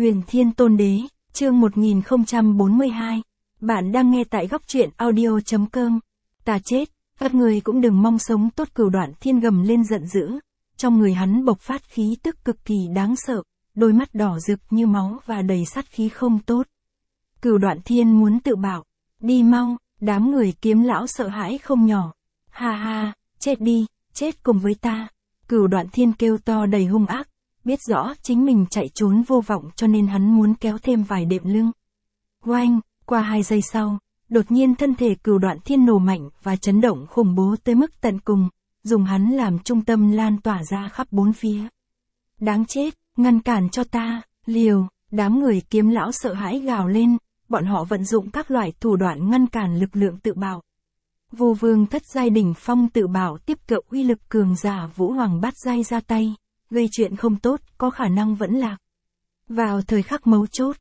Huyền Thiên Tôn Đế, chương 1042. Bạn đang nghe tại góc truyện audio.com. Ta chết, các người cũng đừng mong sống tốt. Cửu Đoạn Thiên gầm lên giận dữ. Trong người hắn bộc phát khí tức cực kỳ đáng sợ, đôi mắt đỏ rực như máu và đầy sát khí không tốt. Cửu Đoạn Thiên muốn tự bảo, đi mau. Đám người Kiếm lão sợ hãi không nhỏ. Ha ha, chết đi, chết cùng với ta. Cửu Đoạn Thiên kêu to đầy hung ác, biết rõ chính mình chạy trốn vô vọng cho nên hắn muốn kéo thêm vài đệm lưng. Oanh, qua 2 giây sau, đột nhiên thân thể Cửu Đoạn Thiên nổ mạnh và chấn động khủng bố tới mức tận cùng, dùng hắn làm trung tâm lan tỏa ra khắp bốn phía. Đáng chết, ngăn cản cho ta, liều. Đám người Kiếm lão sợ hãi gào lên, bọn họ vận dụng các loại thủ đoạn ngăn cản lực lượng tự bảo. Vô Vương thất giai đỉnh phong tự bảo tiếp cận uy lực cường giả Vũ Hoàng bát giai ra tay, gây chuyện không tốt, có khả năng vẫn lạc. Vào thời khắc mấu chốt,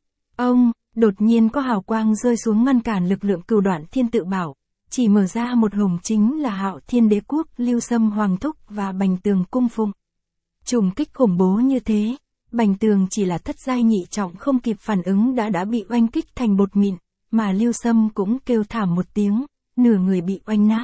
đột nhiên có hào quang rơi xuống ngăn cản lực lượng Cửu Đoạn Thiên tự bảo, chỉ mở ra một hồng chính là Hạo Thiên Đế Quốc, Lưu Sâm Hoàng Thúc và Bành Tường cung phụng. Trùng kích khủng bố như thế, Bành Tường chỉ là thất giai nhị trọng không kịp phản ứng đã bị oanh kích thành bột mịn, mà Lưu Sâm cũng kêu thảm một tiếng, nửa người bị oanh nát.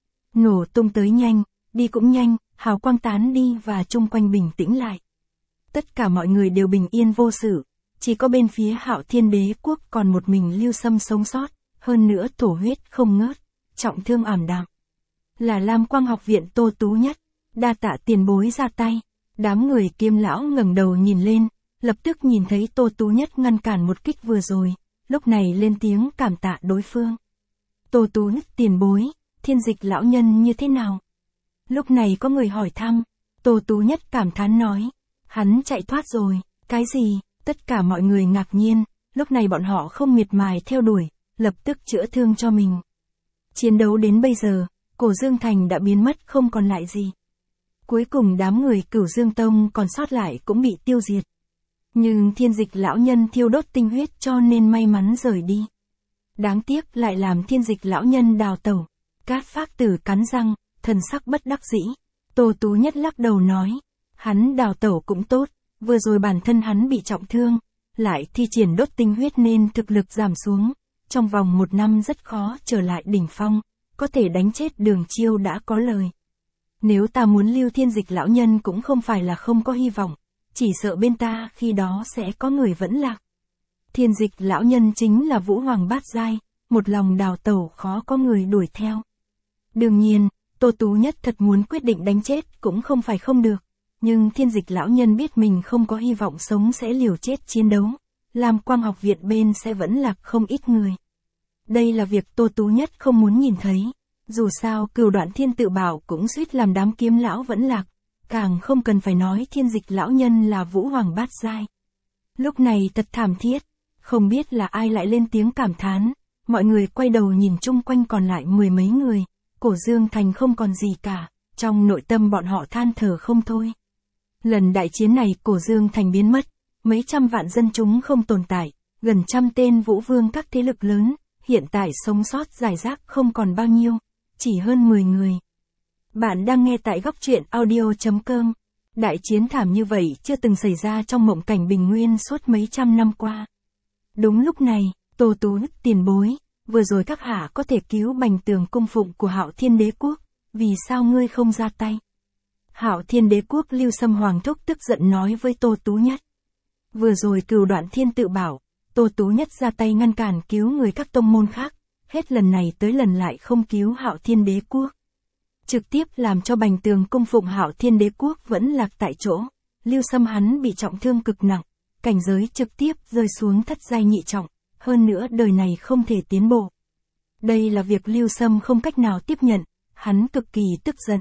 Nổ tung tới nhanh, đi cũng nhanh, hào quang tán đi và chung quanh bình tĩnh lại. Tất cả mọi người đều bình yên vô sự, chỉ có bên phía Hạo Thiên Đế Quốc còn một mình Lưu Sâm sống sót, hơn nữa thổ huyết không ngớt, trọng thương ảm đạm. Là Lam Quang học viện Tô Tú Nhất, đa tạ tiền bối ra tay. Đám người Kiếm lão ngẩng đầu nhìn lên, lập tức nhìn thấy Tô Tú Nhất ngăn cản một kích vừa rồi, lúc này lên tiếng cảm tạ đối phương. Tô Tú Nhất tiền bối, Thiên Dịch lão nhân như thế nào? Lúc này có người hỏi thăm, Tô Tú Nhất cảm thán nói, hắn chạy thoát rồi. Cái gì? Tất cả mọi người ngạc nhiên, lúc này bọn họ không miệt mài theo đuổi, lập tức chữa thương cho mình. Chiến đấu đến bây giờ, Cổ Dương Thành đã biến mất không còn lại gì. Cuối cùng đám người Cửu Dương Tông còn sót lại cũng bị tiêu diệt. Nhưng Thiên Dịch lão nhân thiêu đốt tinh huyết cho nên may mắn rời đi. Đáng tiếc lại làm Thiên Dịch lão nhân đào tẩu. Cát Phác Tử cắn răng, thần sắc bất đắc dĩ. Tô Tú Nhất lắc đầu nói, hắn đào tẩu cũng tốt, vừa rồi bản thân hắn bị trọng thương, lại thi triển đốt tinh huyết nên thực lực giảm xuống, trong vòng 1 năm rất khó trở lại đỉnh phong, có thể đánh chết Đường Chiêu đã có lời. Nếu ta muốn lưu Thiên Dịch lão nhân cũng không phải là không có hy vọng, chỉ sợ bên ta khi đó sẽ có người vẫn lạc. Thiên Dịch lão nhân chính là Vũ Hoàng bát giai, một lòng đào tẩu khó có người đuổi theo. Đương nhiên, Tô Tú Nhất thật muốn quyết định đánh chết cũng không phải không được, nhưng Thiên Dịch lão nhân biết mình không có hy vọng sống sẽ liều chết chiến đấu, Lam Quang học viện bên sẽ vẫn lạc không ít người. Đây là việc Tô Tú Nhất không muốn nhìn thấy. Dù sao Cửu Đoạn Thiên tự bảo cũng suýt làm đám Kiếm lão vẫn lạc, càng không cần phải nói Thiên Dịch lão nhân là Vũ Hoàng bát giai. Lúc này thật thảm thiết, không biết là ai lại lên tiếng cảm thán, mọi người quay đầu nhìn chung quanh còn lại 10 mấy người, Cổ Dương Thành không còn gì cả, trong nội tâm bọn họ than thở không thôi. Lần đại chiến này Cổ Dương Thành biến mất, mấy trăm vạn dân chúng không tồn tại, gần 100 tên vũ vương các thế lực lớn, hiện tại sống sót rải rác không còn bao nhiêu. Chỉ hơn 10 người. Bạn đang nghe tại góc truyện audio.com. Đại chiến thảm như vậy chưa từng xảy ra trong mộng cảnh bình nguyên suốt mấy trăm năm qua. Đúng lúc này, Tô Tú Nhất tiền bối, vừa rồi các hạ có thể cứu Bành Tường cung phụng của Hạo Thiên Đế Quốc, vì sao ngươi không ra tay? Hạo Thiên Đế Quốc Lưu Sâm Hoàng Thúc tức giận nói với Tô Tú Nhất. Vừa rồi Cửu Đoạn Thiên tự bảo, Tô Tú Nhất ra tay ngăn cản cứu người các tông môn khác. Hết lần này tới lần lại không cứu Hạo Thiên Đế Quốc. Trực tiếp làm cho Bành Tường cung phụng Hạo Thiên Đế Quốc vẫn lạc tại chỗ. Lưu Sâm hắn bị trọng thương cực nặng, cảnh giới trực tiếp rơi xuống thất giai nhị trọng, hơn nữa đời này không thể tiến bộ. Đây là việc Lưu Sâm không cách nào tiếp nhận, hắn cực kỳ tức giận.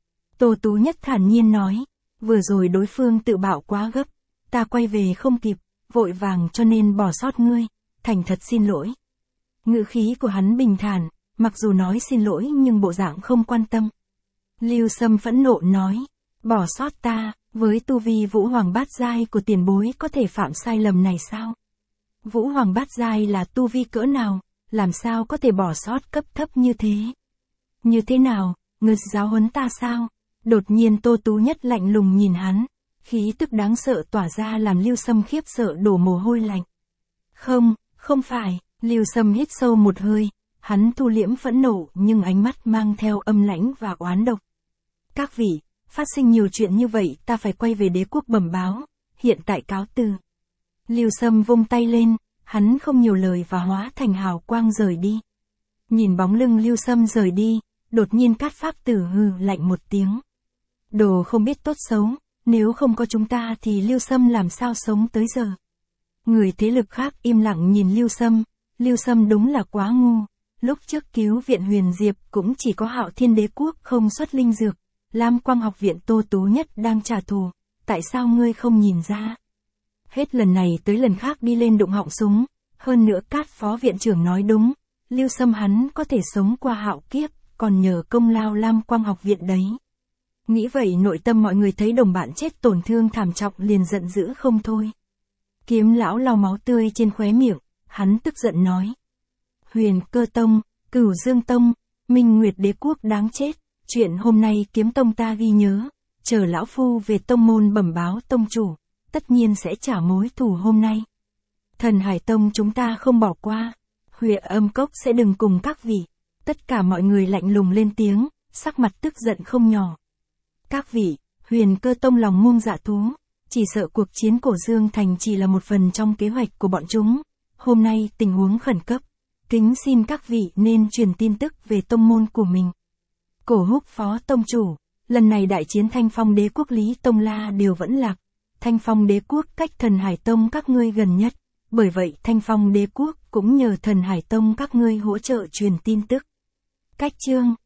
Tô Tú Nhất thản nhiên nói, vừa rồi đối phương tự bảo quá gấp, ta quay về không kịp, vội vàng cho nên bỏ sót ngươi, thành thật xin lỗi. Ngữ khí của hắn bình thản, mặc dù nói xin lỗi nhưng bộ dạng không quan tâm. Lưu Sâm phẫn nộ nói, bỏ sót ta, với tu vi Vũ Hoàng bát giai của tiền bối có thể phạm sai lầm này sao? Vũ Hoàng bát giai là tu vi cỡ nào, làm sao có thể bỏ sót cấp thấp như thế? Như thế nào, ngươi giáo huấn ta sao? Đột nhiên Tô Tú Nhất lạnh lùng nhìn hắn, Khí tức đáng sợ tỏa ra làm Lưu Sâm khiếp sợ đổ mồ hôi lạnh. Không phải, Lưu Sâm hít sâu một hơi, hắn thu liễm phẫn nộ nhưng ánh mắt mang theo âm lãnh và oán độc. Các vị, phát sinh nhiều chuyện như vậy ta phải quay về đế quốc bẩm báo, hiện tại cáo từ. Lưu Sâm vung tay lên, hắn không nhiều lời và hóa thành hào quang rời đi. Nhìn bóng lưng Lưu Sâm rời đi, đột nhiên Cát Pháp Tử hừ lạnh một tiếng. Đồ không biết tốt xấu, nếu không có chúng ta thì Lưu Sâm làm sao sống tới giờ. Người thế lực khác im lặng nhìn Lưu Sâm đúng là quá ngu. Lúc trước cứu viện Huyền Diệp cũng chỉ có Hạo Thiên Đế Quốc không xuất linh dược, Lam Quang Học Viện Tô Tú Nhất đang trả thù, tại sao ngươi không nhìn ra? Hết lần này tới lần khác đi lên đụng họng súng, hơn nữa Cát phó viện trưởng nói đúng, Lưu Sâm hắn có thể sống qua hạo kiếp, còn nhờ công lao Lam Quang Học Viện đấy. Nghĩ vậy nội tâm mọi người thấy đồng bạn chết tổn thương thảm trọng liền giận dữ không thôi. Kiếm lão lau máu tươi trên khóe miệng, hắn tức giận nói. Huyền Cơ Tông, Cửu Dương Tông, Minh Nguyệt Đế Quốc đáng chết, chuyện hôm nay Kiếm Tông ta ghi nhớ, chờ lão phu về tông môn bẩm báo tông chủ, tất nhiên sẽ trả mối thù hôm nay. Thần Hải Tông chúng ta không bỏ qua, Huệ Âm Cốc sẽ đừng cùng các vị. Tất cả mọi người lạnh lùng lên tiếng, sắc mặt tức giận không nhỏ. Các vị, Huyền Cơ Tông lòng muông dạ thú, chỉ sợ cuộc chiến Cổ Dương Thành chỉ là một phần trong kế hoạch của bọn chúng. Hôm nay tình huống khẩn cấp, kính xin các vị nên truyền tin tức về tông môn của mình. Cổ Húc phó tông chủ, lần này đại chiến Thanh Phong Đế Quốc Lý Tông La đều vẫn lạc. Thanh Phong Đế Quốc cách Thần Hải Tông các ngươi gần nhất, bởi vậy Thanh Phong Đế Quốc cũng nhờ Thần Hải Tông các ngươi hỗ trợ truyền tin tức. Cách chương